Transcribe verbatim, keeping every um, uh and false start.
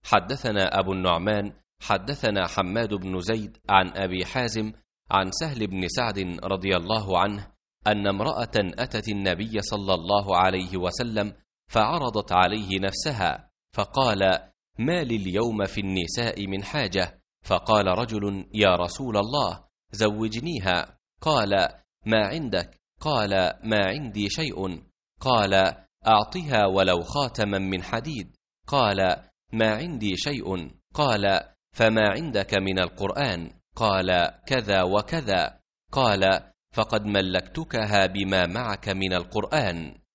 حدثنا أبو النعمان حدثنا حماد بن زيد عن أبي حازم عن سهل بن سعد رضي الله عنه أن امرأة أتت النبي صلى الله عليه وسلم فعرضت عليه نفسها، فقال: ما لي اليوم في النساء من حاجة؟ فقال رجل: يا رسول الله زوجنيها. قال: ما عندك؟ قال: ما عندي شيء. قال: أعطها ولو خاتما من حديد. قال: ما عندي شيء. قال: فما عندك من القرآن؟ قال: كذا وكذا. قال: فقد ملكتكها بما معك من القرآن.